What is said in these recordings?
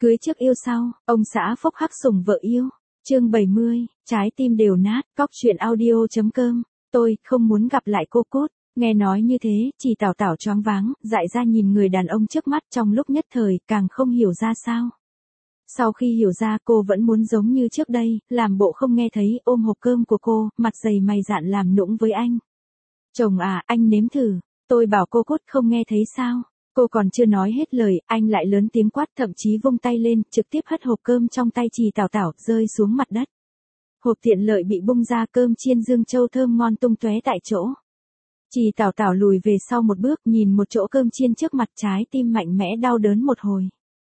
Cưới trước yêu sau, ông xã phốc hắc sủng vợ yêu. Chương 70, trái tim đều nát, cóc truyện audio.com. Tôi không muốn gặp lại cô Cốt. Nghe nói như thế, chị Tảo Tảo choáng váng, dại ra nhìn người đàn ông trước mắt, trong lúc nhất thời, càng không hiểu ra sao. Sau khi hiểu ra, cô vẫn muốn giống như trước đây, làm bộ không nghe thấy, ôm hộp cơm của cô, mặt dày mày dạn làm nũng với anh. Chồng à, anh nếm thử. Tôi bảo cô Cốt không nghe thấy sao. Cô còn chưa nói hết lời, anh lại lớn tiếng quát, thậm chí vung tay lên, trực tiếp hất hộp cơm trong tay chị Tảo Tảo, rơi xuống mặt đất. Hộp tiện lợi bị bung ra, cơm chiên Dương Châu thơm ngon tung tóe tại chỗ. Chị Tảo Tảo lùi về sau một bước, nhìn một chỗ cơm chiên trước mặt, trái tim mạnh mẽ đau đớn một hồi.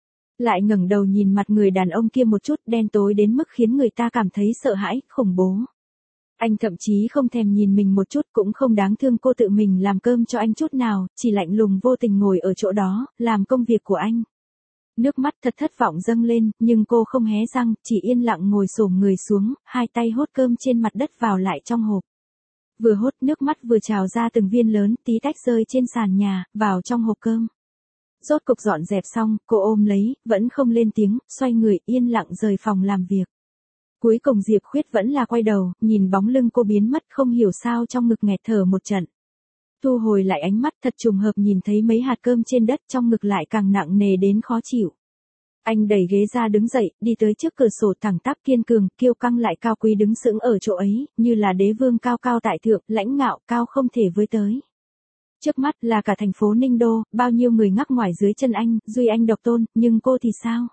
Lại ngẩng đầu nhìn mặt người đàn ông kia một chút, đen tối đến mức khiến người ta cảm thấy sợ hãi, khủng bố. Anh thậm chí không thèm nhìn mình một chút, cũng không đáng thương cô tự mình làm cơm cho anh chút nào, chỉ lạnh lùng vô tình ngồi ở chỗ đó, làm công việc của anh. Nước mắt thật thất vọng dâng lên, nhưng cô không hé răng, chỉ yên lặng ngồi xổm người xuống, hai tay hốt cơm trên mặt đất vào lại trong hộp. Vừa hốt, nước mắt vừa trào ra từng viên lớn, tí tách rơi trên sàn nhà, vào trong hộp cơm. Rốt cục dọn dẹp xong, cô ôm lấy, vẫn không lên tiếng, xoay người yên lặng rời phòng làm việc. Cuối cùng Diệp Khuyết vẫn là quay đầu, nhìn bóng lưng cô biến mất, không hiểu sao trong ngực nghẹt thở một trận. Thu hồi lại ánh mắt, thật trùng hợp nhìn thấy mấy hạt cơm trên đất, trong ngực lại càng nặng nề đến khó chịu. Anh đẩy ghế ra đứng dậy, đi tới trước cửa sổ, thẳng tắp kiên cường, kiêu căng lại cao quý đứng sững ở chỗ ấy, như là đế vương cao cao tại thượng, lãnh ngạo, cao không thể với tới. Trước mắt là cả thành phố Ninh Đô, bao nhiêu người ngắc ngoải dưới chân anh, duy anh độc tôn, nhưng cô thì sao?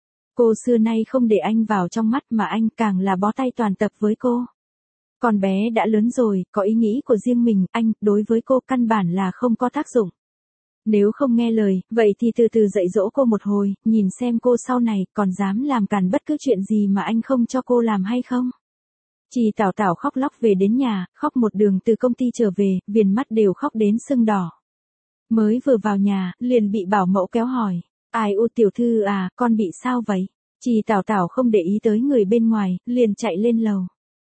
Cô xưa nay không để anh vào trong mắt, mà anh càng là bó tay toàn tập với cô. Con bé đã lớn rồi, có ý nghĩ của riêng mình, anh, đối với cô căn bản là không có tác dụng. Nếu không nghe lời, vậy thì từ từ dạy dỗ cô một hồi, nhìn xem cô sau này còn dám làm càn bất cứ chuyện gì mà anh không cho cô làm hay không. Chị Tảo Tảo khóc lóc về đến nhà, khóc một đường từ công ty trở về, viền mắt đều khóc đến sưng đỏ. Mới vừa vào nhà, liền bị bảo mẫu kéo hỏi. Ai u tiểu thư à, con bị sao vậy? Chị Tảo Tảo không để ý tới người bên ngoài, liền chạy lên lầu.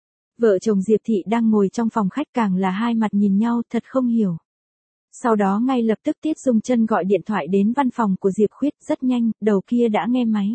Vợ chồng Diệp Thị đang ngồi trong phòng khách, càng là hai mặt nhìn nhau, thật không hiểu. Sau đó ngay lập tức Tiết Dung Chân gọi điện thoại đến văn phòng của Diệp Khuyết, rất nhanh, đầu kia đã nghe máy.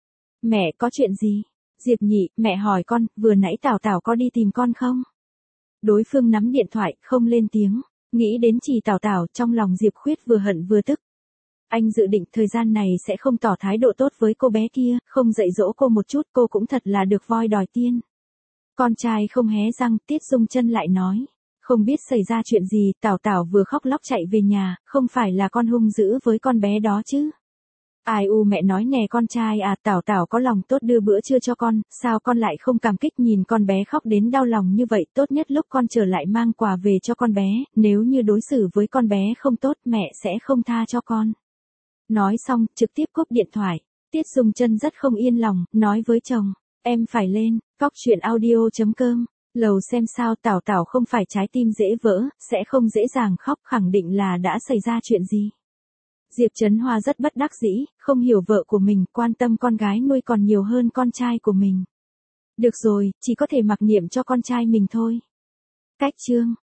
Mẹ có chuyện gì? Diệp Nhị, mẹ hỏi con, vừa nãy Tảo Tảo có đi tìm con không? Đối phương nắm điện thoại, không lên tiếng. Nghĩ đến chị Tảo Tảo, trong lòng Diệp Khuyết vừa hận vừa tức. Anh dự định thời gian này sẽ không tỏ thái độ tốt với cô bé kia, không dạy dỗ cô một chút, cô cũng thật là được voi đòi tiên. Con trai không hé răng, Tiết Dung Chân lại nói. Không biết xảy ra chuyện gì, Tảo Tảo vừa khóc lóc chạy về nhà, không phải là con hung dữ với con bé đó chứ? Ai u, mẹ nói nè con trai à, Tảo Tảo có lòng tốt đưa bữa trưa cho con, sao con lại không cảm kích, nhìn con bé khóc đến đau lòng như vậy, tốt nhất lúc con trở lại mang quà về cho con bé, nếu như đối xử với con bé không tốt, mẹ sẽ không tha cho con. Nói xong, trực tiếp cúp điện thoại. Tiết Dung Chân rất không yên lòng, nói với chồng, em phải lên, cóc truyện audio.com. Lầu xem sao. Tảo Tảo không phải trái tim dễ vỡ, sẽ không dễ dàng khóc, khẳng định là đã xảy ra chuyện gì. Diệp Trấn Hoa rất bất đắc dĩ, không hiểu vợ của mình, quan tâm con gái nuôi còn nhiều hơn con trai của mình. Được rồi, chỉ có thể mặc niệm cho con trai mình thôi. Cách chương